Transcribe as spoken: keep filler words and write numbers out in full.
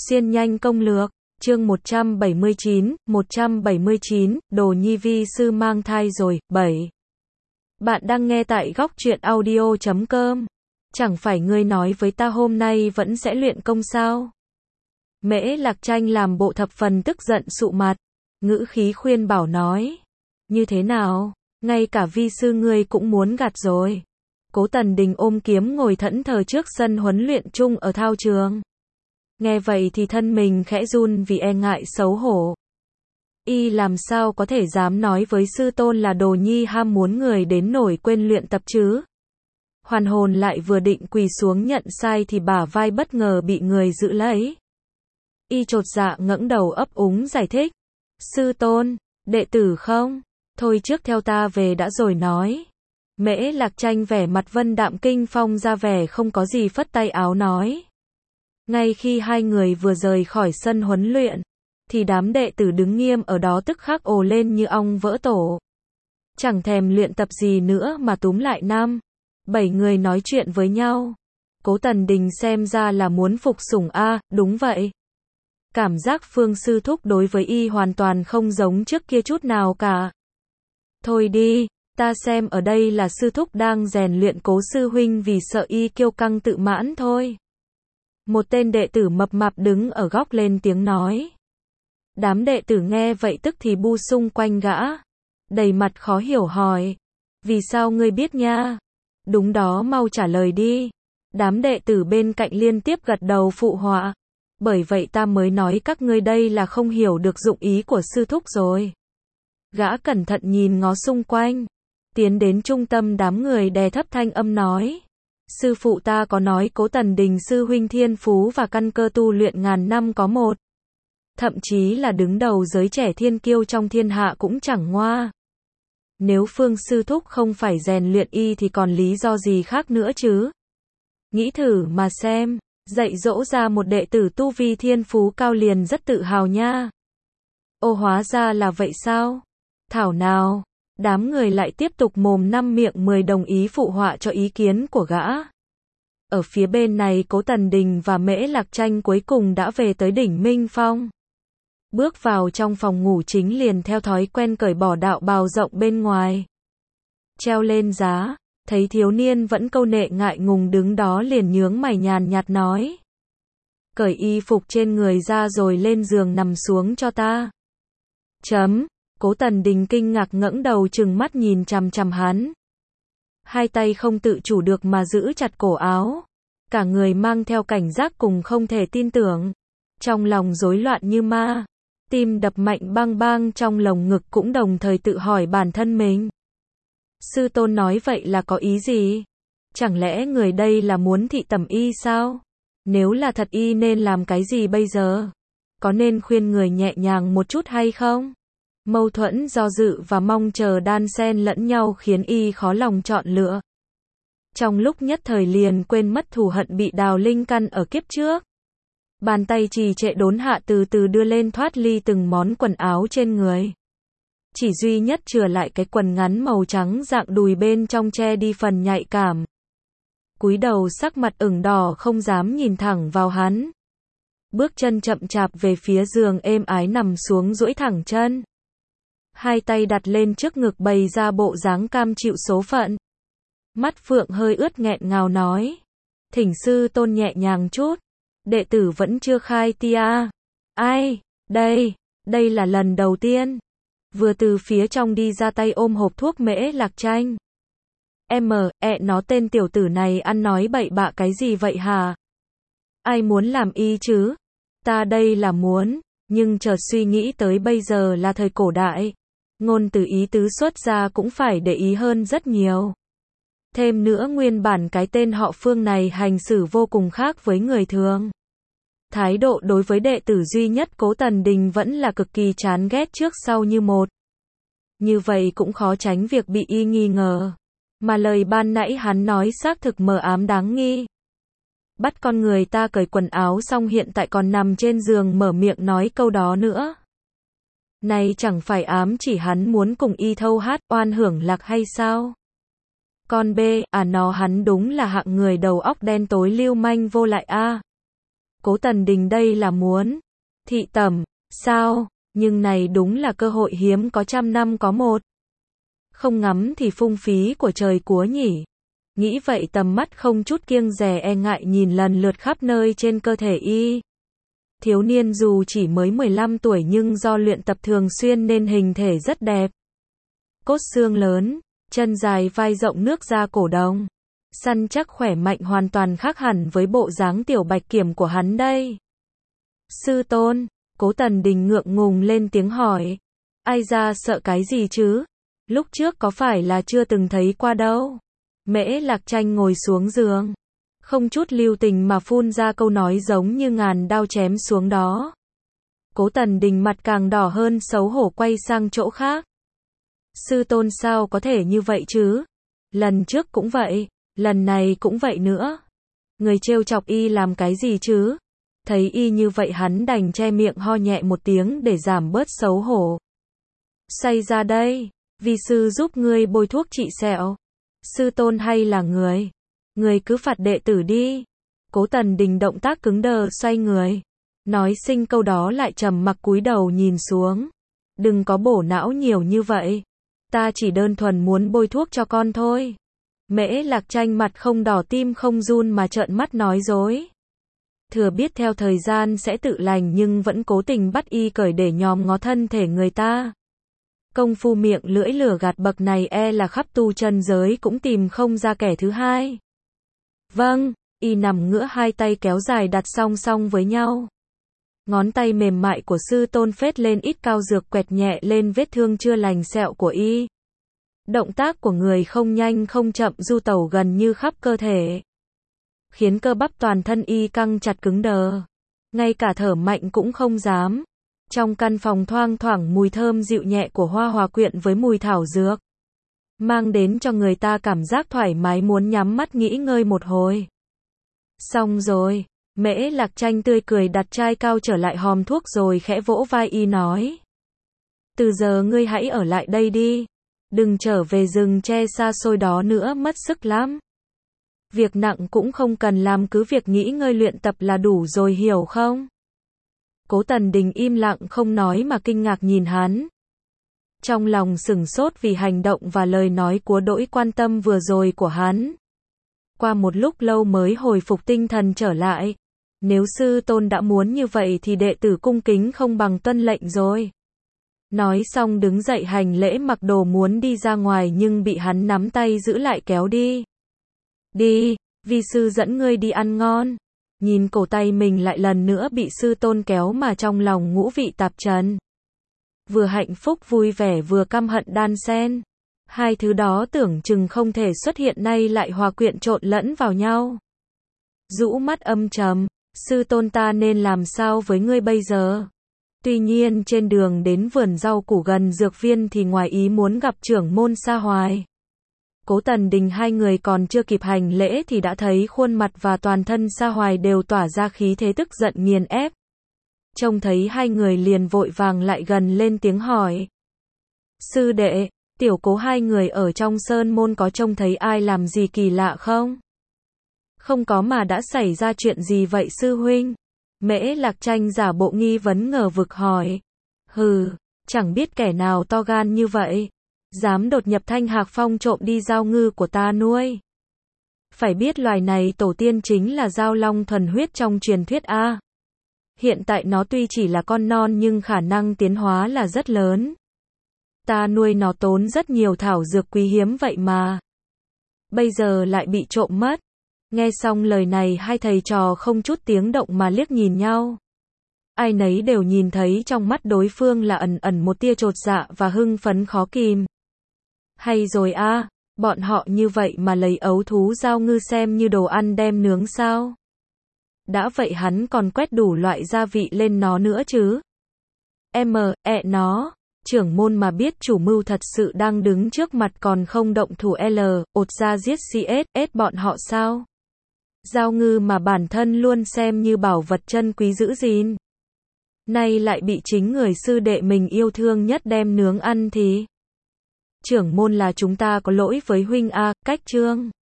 Xuyên nhanh công lược, chương một trăm bảy mươi chín, một trăm bảy mươi chín, Đồ Nhi vi sư mang thai rồi, bảy. Bạn đang nghe tại góc truyện audio chấm com. Chẳng phải ngươi nói với ta hôm nay vẫn sẽ luyện công sao? Mễ Lạc Tranh làm bộ thập phần tức giận sụ mặt, ngữ khí khuyên bảo nói. Như thế nào? Ngay cả vi sư ngươi cũng muốn gạt rồi. Cố Tần Đình ôm kiếm ngồi thẫn thờ trước sân huấn luyện chung ở thao trường. Nghe vậy thì thân mình khẽ run vì e ngại xấu hổ. Y làm sao có thể dám nói với sư tôn là Đồ Nhi ham muốn người đến nổi quên luyện tập chứ? Hoàn hồn lại vừa định quỳ xuống nhận sai thì bả vai bất ngờ bị người giữ lấy. Y chột dạ ngẩng đầu ấp úng giải thích. Sư tôn, đệ tử không? Thôi trước theo ta về đã rồi nói. Mễ Lạc Tranh vẻ mặt vân đạm kinh phong ra vẻ không có gì phất tay áo nói. Ngay khi hai người vừa rời khỏi sân huấn luyện, thì đám đệ tử đứng nghiêm ở đó tức khắc ồ lên như ong vỡ tổ. Chẳng thèm luyện tập gì nữa mà túm lại năm, bảy người nói chuyện với nhau. Cố Tần Đình xem ra là muốn phục sủng a, đúng vậy. Cảm giác Phương sư thúc đối với y hoàn toàn không giống trước kia chút nào cả. Thôi đi, ta xem ở đây là sư thúc đang rèn luyện Cố sư huynh vì sợ y kiêu căng tự mãn thôi. Một tên đệ tử mập mạp đứng ở góc lên tiếng nói. Đám đệ tử nghe vậy tức thì bu xung quanh gã. Đầy mặt khó hiểu hỏi. Vì sao ngươi biết nha? Đúng đó, mau trả lời đi. Đám đệ tử bên cạnh liên tiếp gật đầu phụ họa. Bởi vậy ta mới nói các ngươi đây là không hiểu được dụng ý của sư thúc rồi. Gã cẩn thận nhìn ngó xung quanh. Tiến đến trung tâm đám người đè thấp thanh âm nói. Sư phụ ta có nói Cố Tần Đình sư huynh thiên phú và căn cơ tu luyện ngàn năm có một. Thậm chí là đứng đầu giới trẻ thiên kiêu trong thiên hạ cũng chẳng ngoa. Nếu Phương sư thúc không phải rèn luyện y thì còn lý do gì khác nữa chứ? Nghĩ thử mà xem, dạy dỗ ra một đệ tử tu vi thiên phú cao liền rất tự hào nha. Ô hóa ra là vậy sao? Thảo nào. Đám người lại tiếp tục mồm năm miệng mười đồng ý phụ họa cho ý kiến của gã. Ở phía bên này Cố Tần Đình và Mễ Lạc Tranh cuối cùng đã về tới đỉnh Minh Phong. Bước vào trong phòng ngủ chính liền theo thói quen cởi bỏ đạo bào rộng bên ngoài. Treo lên giá, thấy thiếu niên vẫn câu nệ ngại ngùng đứng đó liền nhướng mày nhàn nhạt nói. Cởi y phục trên người ra rồi lên giường nằm xuống cho ta. Chấm. Cố Tần Đình kinh ngạc ngẩng đầu trừng mắt nhìn chằm chằm hắn. Hai tay không tự chủ được mà giữ chặt cổ áo. Cả người mang theo cảnh giác cùng không thể tin tưởng. Trong lòng rối loạn như ma. Tim đập mạnh bang bang trong lồng ngực cũng đồng thời tự hỏi bản thân mình. Sư tôn nói vậy là có ý gì? Chẳng lẽ người đây là muốn thị tẩm y sao? Nếu là thật y nên làm cái gì bây giờ? Có nên khuyên người nhẹ nhàng một chút hay không? Mâu thuẫn do dự và mong chờ đan xen lẫn nhau khiến y khó lòng chọn lựa. Trong lúc nhất thời liền quên mất thù hận bị đào linh căn ở kiếp trước. Bàn tay trì trệ đốn hạ từ từ đưa lên thoát ly từng món quần áo trên người. Chỉ duy nhất chừa lại cái quần ngắn màu trắng dạng đùi bên trong che đi phần nhạy cảm. Cúi đầu sắc mặt ửng đỏ không dám nhìn thẳng vào hắn. Bước chân chậm chạp về phía giường êm ái nằm xuống duỗi thẳng chân. Hai tay đặt lên trước ngực bày ra bộ dáng cam chịu số phận. Mắt phượng hơi ướt nghẹn ngào nói. Thỉnh sư tôn nhẹ nhàng chút. Đệ tử vẫn chưa khai tia. Ai? Đây, đây là lần đầu tiên. Vừa từ phía trong đi ra tay ôm hộp thuốc Mễ Lạc Tranh. Em, ẹ nó tên tiểu tử này ăn nói bậy bạ cái gì vậy hả? Ai muốn làm y chứ? Ta đây là muốn, nhưng chợt suy nghĩ tới bây giờ là thời cổ đại. Ngôn từ ý tứ xuất ra cũng phải để ý hơn rất nhiều. Thêm nữa nguyên bản cái tên họ Phương này hành xử vô cùng khác với người thường. Thái độ đối với đệ tử duy nhất Cố Tần Đình vẫn là cực kỳ chán ghét trước sau như một. Như vậy cũng khó tránh việc bị y nghi ngờ. Mà lời ban nãy hắn nói xác thực mờ ám đáng nghi. Bắt con người ta cởi quần áo xong hiện tại còn nằm trên giường mở miệng nói câu đó nữa. Này chẳng phải ám chỉ hắn muốn cùng y thâu hát oan hưởng lạc hay sao? Con bê, à nó hắn đúng là hạng người đầu óc đen tối lưu manh vô lại a. Cố Tần Đình đây là muốn thị tẩm, sao? Nhưng này đúng là cơ hội hiếm có trăm năm có một. Không ngắm thì phung phí của trời cúa nhỉ. Nghĩ vậy tầm mắt không chút kiêng dè e ngại nhìn lần lượt khắp nơi trên cơ thể y. Thiếu niên dù chỉ mới mười lăm tuổi nhưng do luyện tập thường xuyên nên hình thể rất đẹp. Cốt xương lớn, chân dài vai rộng nước da cổ đồng. Săn chắc khỏe mạnh hoàn toàn khác hẳn với bộ dáng tiểu bạch kiểm của hắn đây. Sư tôn, Cố Tần Đình ngượng ngùng lên tiếng hỏi. Ai ra sợ cái gì chứ? Lúc trước có phải là chưa từng thấy qua đâu. Mễ Lạc Tranh ngồi xuống giường. Không chút lưu tình mà phun ra câu nói giống như ngàn đao chém xuống đó. Cố Tần Đình mặt càng đỏ hơn xấu hổ quay sang chỗ khác. Sư tôn sao có thể như vậy chứ? Lần trước cũng vậy, lần này cũng vậy nữa. Người trêu chọc y làm cái gì chứ? Thấy y như vậy hắn đành che miệng ho nhẹ một tiếng để giảm bớt xấu hổ. Say ra đây, vi sư giúp ngươi bôi thuốc trị sẹo. Sư tôn hay là người? Người cứ phạt đệ tử đi. Cố Tần Đình động tác cứng đờ xoay người. Nói sinh câu đó lại trầm mặc cúi đầu nhìn xuống. Đừng có bổ não nhiều như vậy. Ta chỉ đơn thuần muốn bôi thuốc cho con thôi. Mễ Lạc Tranh mặt không đỏ tim không run mà trợn mắt nói dối. Thừa biết theo thời gian sẽ tự lành nhưng vẫn cố tình bắt y cởi để nhòm ngó thân thể người ta. Công phu miệng lưỡi lửa gạt bậc này e là khắp tu chân giới cũng tìm không ra kẻ thứ hai. Vâng, y nằm ngửa hai tay kéo dài đặt song song với nhau. Ngón tay mềm mại của sư tôn phết lên ít cao dược quẹt nhẹ lên vết thương chưa lành sẹo của y. Động tác của người không nhanh không chậm du tẩu gần như khắp cơ thể. Khiến cơ bắp toàn thân y căng chặt cứng đờ. Ngay cả thở mạnh cũng không dám. Trong căn phòng thoang thoảng mùi thơm dịu nhẹ của hoa hòa quyện với mùi thảo dược. Mang đến cho người ta cảm giác thoải mái muốn nhắm mắt nghỉ ngơi một hồi. Xong rồi, Mễ Lạc Tranh tươi cười đặt chai cao trở lại hòm thuốc rồi khẽ vỗ vai y nói. Từ giờ ngươi hãy ở lại đây đi. Đừng trở về rừng tre xa xôi đó nữa mất sức lắm. Việc nặng cũng không cần làm cứ việc nghỉ ngơi luyện tập là đủ rồi hiểu không? Cố Tần Đình im lặng không nói mà kinh ngạc nhìn hắn. Trong lòng sửng sốt vì hành động và lời nói của đỗi quan tâm vừa rồi của hắn. Qua một lúc lâu mới hồi phục tinh thần trở lại. Nếu sư tôn đã muốn như vậy thì đệ tử cung kính không bằng tuân lệnh rồi. Nói xong đứng dậy hành lễ mặc đồ muốn đi ra ngoài nhưng bị hắn nắm tay giữ lại kéo đi. Đi, vi sư dẫn ngươi đi ăn ngon. Nhìn cổ tay mình lại lần nữa bị sư tôn kéo mà trong lòng ngũ vị tạp trần. Vừa hạnh phúc vui vẻ vừa căm hận đan xen. Hai thứ đó tưởng chừng không thể xuất hiện nay lại hòa quyện trộn lẫn vào nhau. Rũ mắt âm trầm, sư tôn ta nên làm sao với ngươi bây giờ? Tuy nhiên trên đường đến vườn rau củ gần dược viên thì ngoài ý muốn gặp trưởng môn Sa Hoài. Cố Tần Đình hai người còn chưa kịp hành lễ thì đã thấy khuôn mặt và toàn thân Sa Hoài đều tỏa ra khí thế tức giận nghiền ép. Trông thấy hai người liền vội vàng lại gần lên tiếng hỏi. Sư đệ, tiểu Cố hai người ở trong sơn môn có trông thấy ai làm gì kỳ lạ không? Không có mà đã xảy ra chuyện gì vậy sư huynh? Mễ Lạc Tranh giả bộ nghi vấn ngờ vực hỏi. Hừ, chẳng biết kẻ nào to gan như vậy. Dám đột nhập Thanh Hạc Phong trộm đi dao ngư của ta nuôi. Phải biết loài này tổ tiên chính là dao long thuần huyết trong truyền thuyết A. Hiện tại nó tuy chỉ là con non nhưng khả năng tiến hóa là rất lớn. Ta nuôi nó tốn rất nhiều thảo dược quý hiếm vậy mà. Bây giờ lại bị trộm mất. Nghe xong lời này hai thầy trò không chút tiếng động mà liếc nhìn nhau. Ai nấy đều nhìn thấy trong mắt đối phương là ẩn ẩn một tia chột dạ và hưng phấn khó kìm. Hay rồi a, bọn họ như vậy mà lấy ấu thú dao ngư xem như đồ ăn đem nướng sao? Đã vậy hắn còn quét đủ loại gia vị lên nó nữa chứ. M, e nó, trưởng môn mà biết chủ mưu thật sự đang đứng trước mặt còn không động thủ L, ột ra giết xê ét, S bọn họ sao? Dao ngư mà bản thân luôn xem như bảo vật chân quý giữ gìn. Nay lại bị chính người sư đệ mình yêu thương nhất đem nướng ăn thì. Trưởng môn là chúng ta có lỗi với huynh a, cách chương.